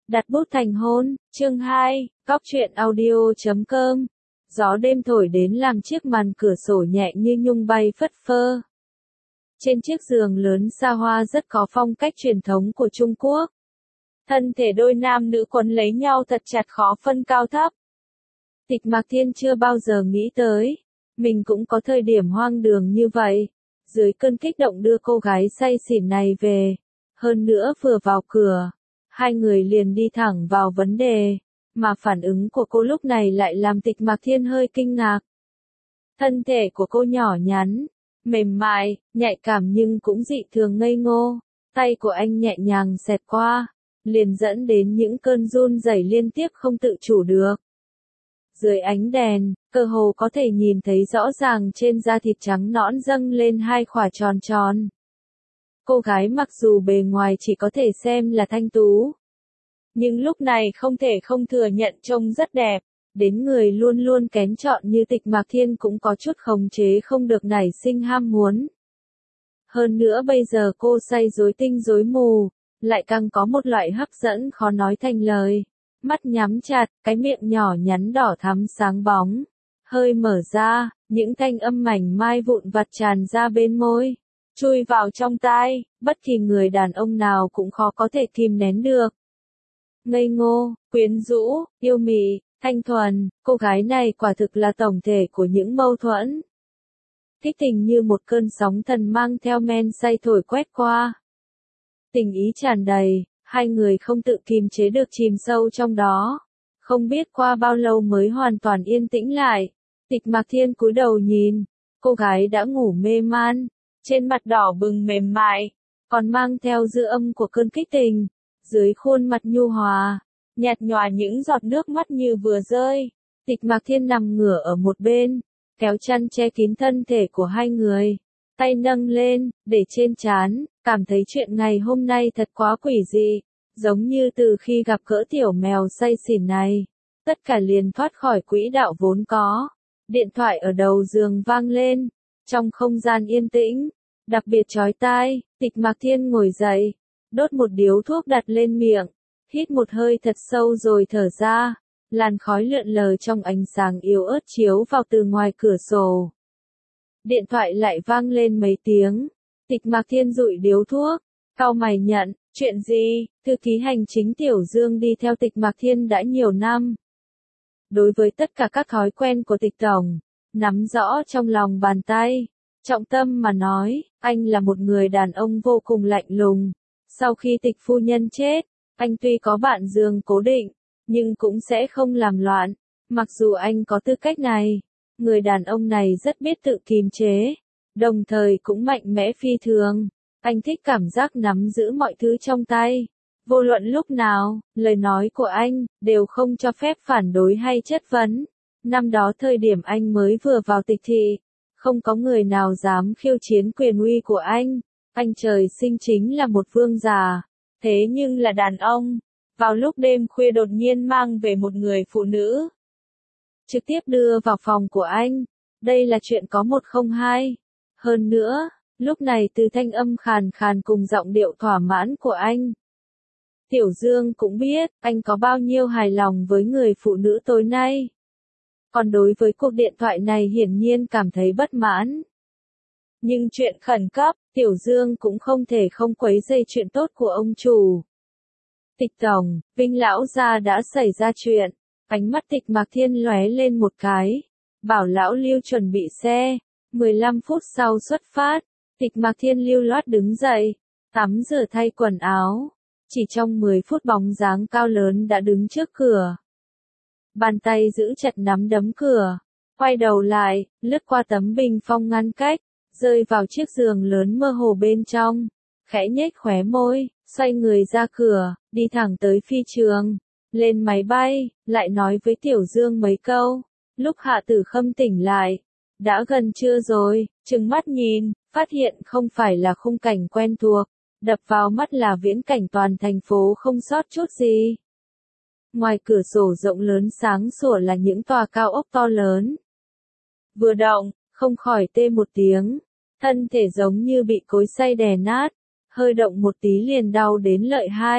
Đặt bút thành hôn, chương 2, góc truyện audio.com. Gió đêm thổi đến làm chiếc màn cửa sổ nhẹ như nhung bay phất phơ. Trên chiếc giường lớn xa hoa rất có phong cách truyền thống của Trung Quốc. Thân thể đôi nam nữ quấn lấy nhau thật chặt khó phân cao thấp. Tịch Mạc Thiên chưa bao giờ nghĩ tới, mình cũng có thời điểm hoang đường như vậy. Dưới cơn kích động đưa cô gái say xỉn này về. Hơn nữa vừa vào cửa, hai người liền đi thẳng vào vấn đề, mà phản ứng của cô lúc này lại làm Tịch Mạc Thiên hơi kinh ngạc. Thân thể của cô nhỏ nhắn, mềm mại, nhạy cảm nhưng cũng dị thường ngây ngô, tay của anh nhẹ nhàng xẹt qua, liền dẫn đến những cơn run rẩy liên tiếp không tự chủ được. Dưới ánh đèn, cơ hồ có thể nhìn thấy rõ ràng trên da thịt trắng nõn dâng lên hai khỏa tròn tròn. Cô gái mặc dù bề ngoài chỉ có thể xem là thanh tú, nhưng lúc này không thể không thừa nhận trông rất đẹp, đến người luôn luôn kén chọn như Tịch Mạc Thiên cũng có chút khống chế không được nảy sinh ham muốn. Hơn nữa bây giờ cô say rối tinh rối mù, lại càng có một loại hấp dẫn khó nói thành lời. Mắt nhắm chặt, cái miệng nhỏ nhắn đỏ thắm sáng bóng, hơi mở ra, những thanh âm mảnh mai vụn vặt tràn ra bên môi, chui vào trong tai, bất kỳ người đàn ông nào cũng khó có thể kìm nén được. Ngây ngô, quyến rũ, yêu mị, thanh thuần, cô gái này quả thực là tổng thể của những mâu thuẫn. Kích tình như một cơn sóng thần mang theo men say thổi quét qua. Tình ý tràn đầy, hai người không tự kìm chế được chìm sâu trong đó. Không biết qua bao lâu mới hoàn toàn yên tĩnh lại. Tịch Mạc Thiên cúi đầu nhìn, cô gái đã ngủ mê man, trên mặt đỏ bừng mềm mại, còn mang theo dư âm của cơn kích tình. Dưới khuôn mặt nhu hòa, nhạt nhòa những giọt nước mắt như vừa rơi. Tịch Mạc Thiên nằm ngửa ở một bên, kéo chăn che kín thân thể của hai người, tay nâng lên, để trên trán, cảm thấy chuyện ngày hôm nay thật quá quỷ dị, giống như từ khi gặp gỡ tiểu mèo say xỉn này, tất cả liền thoát khỏi quỹ đạo vốn có. Điện thoại ở đầu giường vang lên, trong không gian yên tĩnh, đặc biệt chói tai. Tịch Mạc Thiên ngồi dậy, đốt một điếu thuốc đặt lên miệng, hít một hơi thật sâu rồi thở ra, làn khói lượn lờ trong ánh sáng yếu ớt chiếu vào từ ngoài cửa sổ. Điện thoại lại vang lên mấy tiếng, Tịch Mạc Thiên dụi điếu thuốc, cau mày nhận, chuyện gì? Thư ký hành chính Tiểu Dương đi theo Tịch Mạc Thiên đã nhiều năm. Đối với tất cả các thói quen của Tịch Tổng, nắm rõ trong lòng bàn tay. Trọng tâm mà nói, anh là một người đàn ông vô cùng lạnh lùng. Sau khi Tịch phu nhân chết, anh tuy có bạn giường cố định, nhưng cũng sẽ không làm loạn. Mặc dù anh có tư cách này, người đàn ông này rất biết tự kiềm chế, đồng thời cũng mạnh mẽ phi thường. Anh thích cảm giác nắm giữ mọi thứ trong tay. Vô luận lúc nào, lời nói của anh đều không cho phép phản đối hay chất vấn. Năm đó thời điểm anh mới vừa vào Tịch thị, không có người nào dám khiêu chiến quyền uy của anh. Anh trời sinh chính là một vương giả, thế nhưng là đàn ông, vào lúc đêm khuya đột nhiên mang về một người phụ nữ, trực tiếp đưa vào phòng của anh. Đây là chuyện có một không hai. Hơn nữa, lúc này từ thanh âm khàn khàn cùng giọng điệu thỏa mãn của anh, Tiểu Dương cũng biết anh có bao nhiêu hài lòng với người phụ nữ tối nay. Còn đối với cuộc điện thoại này hiển nhiên cảm thấy bất mãn. Nhưng chuyện khẩn cấp, Tiểu Dương cũng không thể không quấy rầy chuyện tốt của ông chủ. Tịch Tổng, Vinh lão gia đã xảy ra chuyện. Ánh mắt Tịch Mạc Thiên lóe lên một cái, bảo lão Lưu chuẩn bị xe. 15 phút sau xuất phát, Tịch Mạc Thiên lưu loát đứng dậy, tắm rửa thay quần áo. Chỉ trong 10 phút bóng dáng cao lớn đã đứng trước cửa. Bàn tay giữ chặt nắm đấm cửa, quay đầu lại, lướt qua tấm bình phong ngăn cách, rơi vào chiếc giường lớn mơ hồ bên trong, khẽ nhếch khóe môi, xoay người ra cửa, đi thẳng tới phi trường, lên máy bay, lại nói với Tiểu Dương mấy câu. Lúc Hạ Tử Khâm tỉnh lại, đã gần trưa rồi, trừng mắt nhìn, phát hiện không phải là khung cảnh quen thuộc, đập vào mắt là viễn cảnh toàn thành phố không sót chút gì. Ngoài cửa sổ rộng lớn sáng sủa là những tòa cao ốc to lớn. Vừa động, không khỏi tê một tiếng, thân thể giống như bị cối xay đè nát, hơi động một tí liền đau đến lợi hai.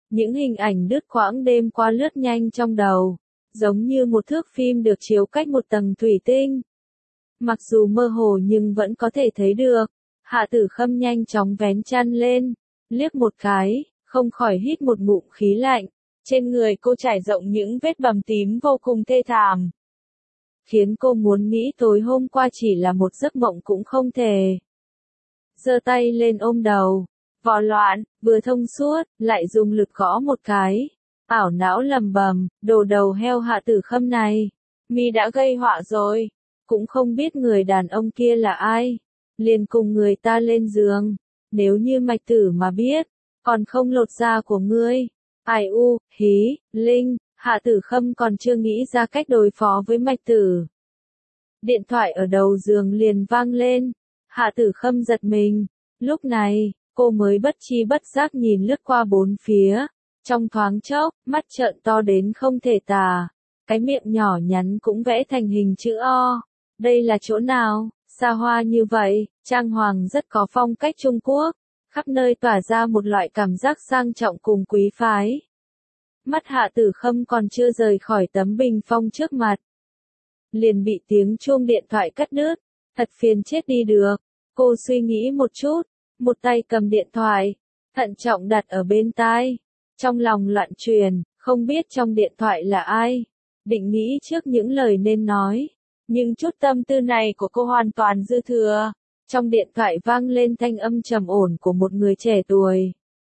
Những hình ảnh đứt quãng đêm qua lướt nhanh trong đầu, giống như một thước phim được chiếu cách một tầng thủy tinh. Mặc dù mơ hồ nhưng vẫn có thể thấy được. Hạ Tử Khâm nhanh chóng vén chăn lên, liếc một cái, không khỏi hít một ngụm khí lạnh. Trên người cô trải rộng những vết bầm tím vô cùng thê thảm, khiến cô muốn nghĩ tối hôm qua chỉ là một giấc mộng cũng không thể. Giơ tay lên ôm đầu, vò loạn, vừa thông suốt, lại dùng lực gõ một cái. Ảo não lầm bầm, đồ đầu heo Hạ Tử Khâm này, mi đã gây họa rồi, cũng không biết người đàn ông kia là ai, liền cùng người ta lên giường, nếu như Mạch Tử mà biết, còn không lột da của ngươi. Ai u, hí, linh, Hạ Tử Khâm còn chưa nghĩ ra cách đối phó với Mạch Tử. Điện thoại ở đầu giường liền vang lên, Hạ Tử Khâm giật mình, lúc này, cô mới bất tri bất giác nhìn lướt qua bốn phía, trong thoáng chốc, mắt trợn to đến không thể tả, cái miệng nhỏ nhắn cũng vẽ thành hình chữ O. Đây là chỗ nào, xa hoa như vậy, trang hoàng rất có phong cách Trung Quốc, khắp nơi tỏa ra một loại cảm giác sang trọng cùng quý phái. Mắt Hạ Tử Khâm còn chưa rời khỏi tấm bình phong trước mặt, liền bị tiếng chuông điện thoại cắt đứt, thật phiền chết đi được. Cô suy nghĩ một chút, một tay cầm điện thoại, thận trọng đặt ở bên tai, trong lòng loạn truyền, không biết trong điện thoại là ai, định nghĩ trước những lời nên nói, nhưng chút tâm tư này của cô hoàn toàn dư thừa. Trong điện thoại vang lên thanh âm trầm ổn của một người trẻ tuổi.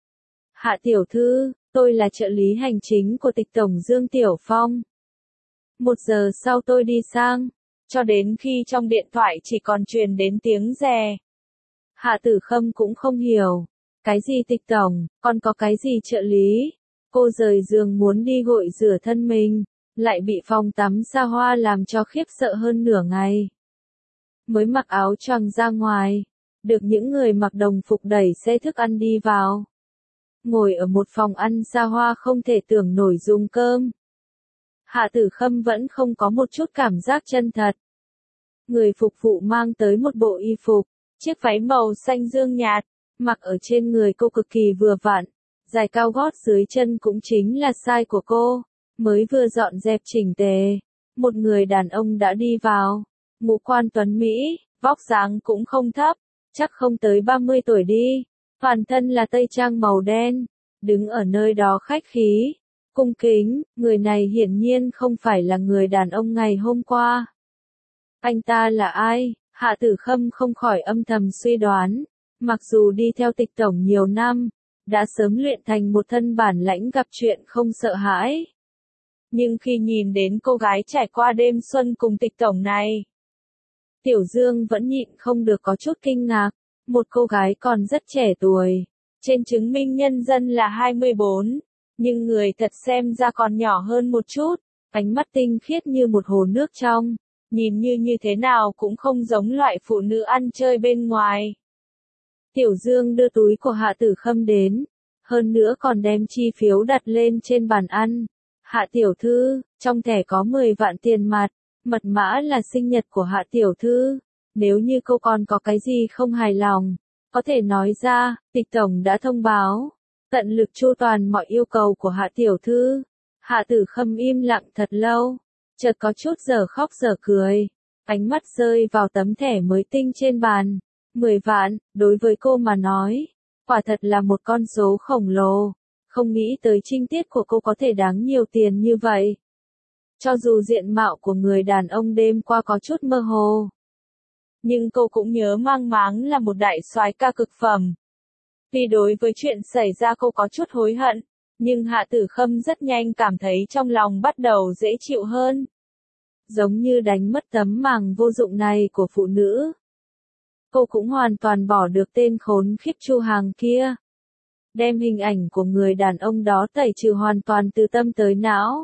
Hạ tiểu thư, tôi là trợ lý hành chính của tịch tổng Dương Tiểu Phong. 1 giờ sau tôi đi sang, cho đến khi trong điện thoại chỉ còn truyền đến tiếng rè. Hạ Tử Khâm cũng không hiểu, cái gì tịch tổng, còn có cái gì trợ lý. Cô rời giường muốn đi gội rửa thân mình, lại bị phòng tắm xa hoa làm cho khiếp sợ hơn nửa ngày. Mới mặc áo choàng ra ngoài, được những người mặc đồng phục đẩy xe thức ăn đi vào. Ngồi ở một phòng ăn xa hoa không thể tưởng nổi dùng cơm. Hạ Tử Khâm vẫn không có một chút cảm giác chân thật. Người phục vụ mang tới một bộ y phục, chiếc váy màu xanh dương nhạt, mặc ở trên người cô cực kỳ vừa vặn, dài cao gót dưới chân cũng chính là size của cô, mới vừa dọn dẹp chỉnh tề. Một người đàn ông đã đi vào, ngũ quan tuấn Mỹ, vóc dáng cũng không thấp, chắc không tới 30 tuổi đi, toàn thân là tây trang màu đen, đứng ở nơi đó khách khí, cung kính, người này hiển nhiên không phải là người đàn ông ngày hôm qua. Anh ta là ai? Hạ Tử Khâm không khỏi âm thầm suy đoán, mặc dù đi theo tịch tổng nhiều năm, đã sớm luyện thành một thân bản lãnh gặp chuyện không sợ hãi. Nhưng khi nhìn đến cô gái trải qua đêm xuân cùng tịch tổng này, Tiểu Dương vẫn nhịn không được có chút kinh ngạc, một cô gái còn rất trẻ tuổi, trên chứng minh nhân dân là 24, nhưng người thật xem ra còn nhỏ hơn một chút, ánh mắt tinh khiết như một hồ nước trong, nhìn như thế nào cũng không giống loại phụ nữ ăn chơi bên ngoài. Tiểu Dương đưa túi của Hạ Tử Khâm đến, hơn nữa còn đem chi phiếu đặt lên trên bàn ăn. Hạ tiểu thư, trong thẻ có 10 vạn tiền mặt, mật mã là sinh nhật của Hạ tiểu thư. Nếu như cô còn có cái gì không hài lòng, có thể nói ra, tịch tổng đã thông báo, tận lực chu toàn mọi yêu cầu của Hạ tiểu thư. Hạ Tử Khâm im lặng thật lâu, chợt có chút giờ khóc giờ cười, ánh mắt rơi vào tấm thẻ mới tinh trên bàn. 10 vạn, đối với cô mà nói, quả thật là một con số khổng lồ, không nghĩ tới trinh tiết của cô có thể đáng nhiều tiền như vậy. Cho dù diện mạo của người đàn ông đêm qua có chút mơ hồ, nhưng cô cũng nhớ mang máng là một đại soái ca cực phẩm. Vì đối với chuyện xảy ra cô có chút hối hận, nhưng Hạ Tử Khâm rất nhanh cảm thấy trong lòng bắt đầu dễ chịu hơn. Giống như đánh mất tấm màng vô dụng này của phụ nữ. Cô cũng hoàn toàn bỏ được tên khốn khiếp Chu Hàng kia. Đem hình ảnh của người đàn ông đó tẩy trừ hoàn toàn từ tâm tới não.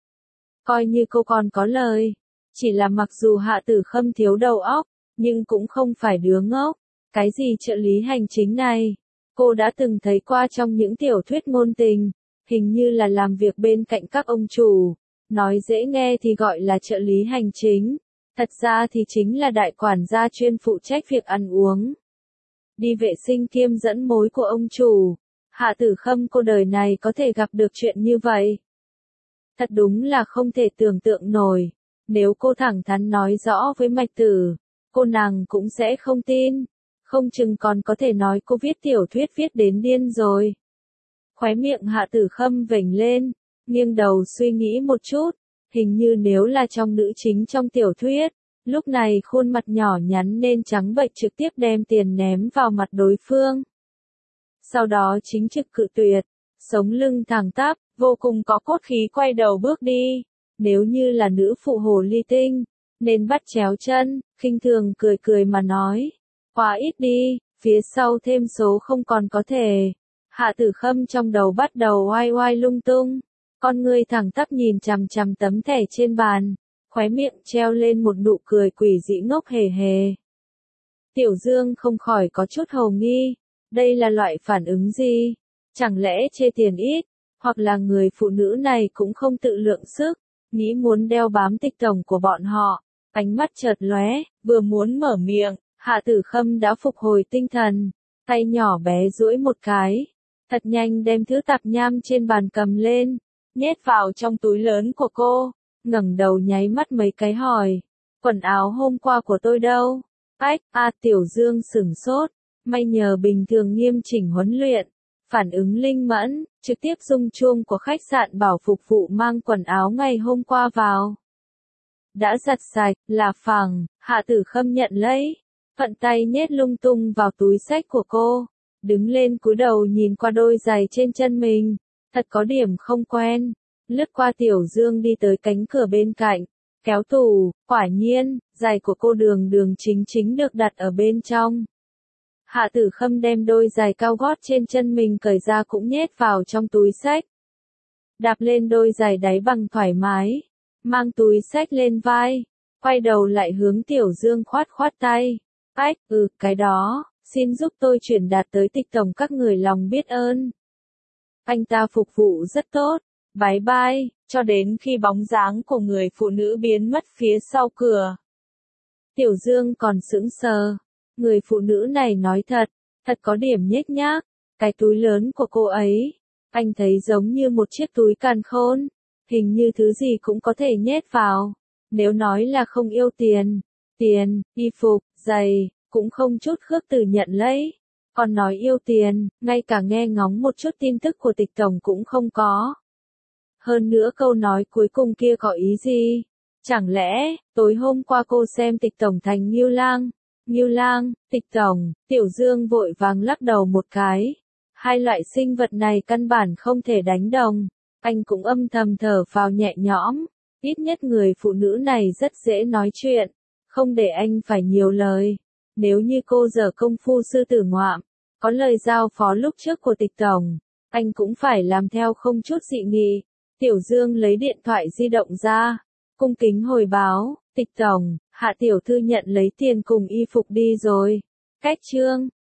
Coi như cô còn có lời. Chỉ là mặc dù Hạ Tử Khâm thiếu đầu óc, nhưng cũng không phải đứa ngốc. Cái gì trợ lý hành chính này? Cô đã từng thấy qua trong những tiểu thuyết ngôn tình. Hình như là làm việc bên cạnh các ông chủ. Nói dễ nghe thì gọi là trợ lý hành chính. Thật ra thì chính là đại quản gia chuyên phụ trách việc ăn uống. Đi vệ sinh kiêm dẫn mối của ông chủ. Hạ Tử Khâm cô đời này có thể gặp được chuyện như vậy. Thật đúng là không thể tưởng tượng nổi. Nếu cô thẳng thắn nói rõ với Mạch Tử, cô nàng cũng sẽ không tin. Không chừng còn có thể nói cô viết tiểu thuyết viết đến điên rồi. Khóe miệng Hạ Tử Khâm vểnh lên, nghiêng đầu suy nghĩ một chút. Hình như nếu là trong nữ chính trong tiểu thuyết, lúc này khuôn mặt nhỏ nhắn nên trắng bệch trực tiếp đem tiền ném vào mặt đối phương. Sau đó chính trực cự tuyệt, sống lưng thẳng tắp, vô cùng có cốt khí quay đầu bước đi. Nếu như là nữ phụ hồ ly tinh, nên bắt chéo chân, khinh thường cười cười mà nói. Quá ít đi, phía sau thêm số không còn có thể. Hạ Tử Khâm trong đầu bắt đầu oai oai lung tung. Con người thẳng tắp nhìn chằm chằm tấm thẻ trên bàn, khóe miệng treo lên một nụ cười quỷ dị ngốc hề hề. Tiểu Dương không khỏi có chút hồ nghi, đây là loại phản ứng gì? Chẳng lẽ chê tiền ít, hoặc là người phụ nữ này cũng không tự lượng sức, nghĩ muốn đeo bám tịch tổng của bọn họ. Ánh mắt chợt lóe, vừa muốn mở miệng, Hạ Tử Khâm đã phục hồi tinh thần, tay nhỏ bé duỗi một cái, thật nhanh đem thứ tạp nham trên bàn cầm lên, nhét vào trong túi lớn của cô, ngẩng đầu nháy mắt mấy cái hỏi, quần áo hôm qua của tôi đâu? Ách, Tiểu Dương sửng sốt, may nhờ bình thường nghiêm chỉnh huấn luyện, phản ứng linh mẫn, trực tiếp rung chuông của khách sạn bảo phục vụ mang quần áo ngày hôm qua vào. Đã giặt sạch, là phẳng, Hạ Tử Khâm nhận lấy, thuận tay nhét lung tung vào túi xách của cô, đứng lên cúi đầu nhìn qua đôi giày trên chân mình, thật có điểm không quen, lướt qua Tiểu Dương đi tới cánh cửa bên cạnh, kéo tủ, quả nhiên, giày của cô đường đường chính chính được đặt ở bên trong. Hạ Tử Khâm đem đôi giày cao gót trên chân mình cởi ra cũng nhét vào trong túi xách. Đạp lên đôi giày đáy bằng thoải mái, mang túi xách lên vai, quay đầu lại hướng Tiểu Dương khoát khoát tay. Ách, cái đó, xin giúp tôi chuyển đạt tới tịch tổng các người lòng biết ơn. Anh ta phục vụ rất tốt, bái bai, cho đến khi bóng dáng của người phụ nữ biến mất phía sau cửa. Tiểu Dương còn sững sờ, người phụ nữ này nói thật có điểm nhếch nhác, cái túi lớn của cô ấy, anh thấy giống như một chiếc túi càn khôn, hình như thứ gì cũng có thể nhét vào, nếu nói là không yêu tiền, y phục, giày, cũng không chút khước từ nhận lấy, còn nói yêu tiền, ngay cả nghe ngóng một chút tin tức của tịch tổng cũng không có. Hơn nữa câu nói cuối cùng kia có ý gì? Chẳng lẽ, tối hôm qua cô xem tịch tổng thành Ngưu Lang, tịch tổng, Tiểu Dương vội vàng lắc đầu một cái. Hai loại sinh vật này căn bản không thể đánh đồng. Anh cũng âm thầm thở phào nhẹ nhõm. Ít nhất người phụ nữ này rất dễ nói chuyện. Không để anh phải nhiều lời. Nếu như cô giở công phu sư tử ngoạm, có lời giao phó lúc trước của tịch tổng, anh cũng phải làm theo không chút dị nghị. Tiểu Dương lấy điện thoại di động ra, cung kính hồi báo, tịch tổng, Hạ tiểu thư nhận lấy tiền cùng y phục đi rồi. Cách chương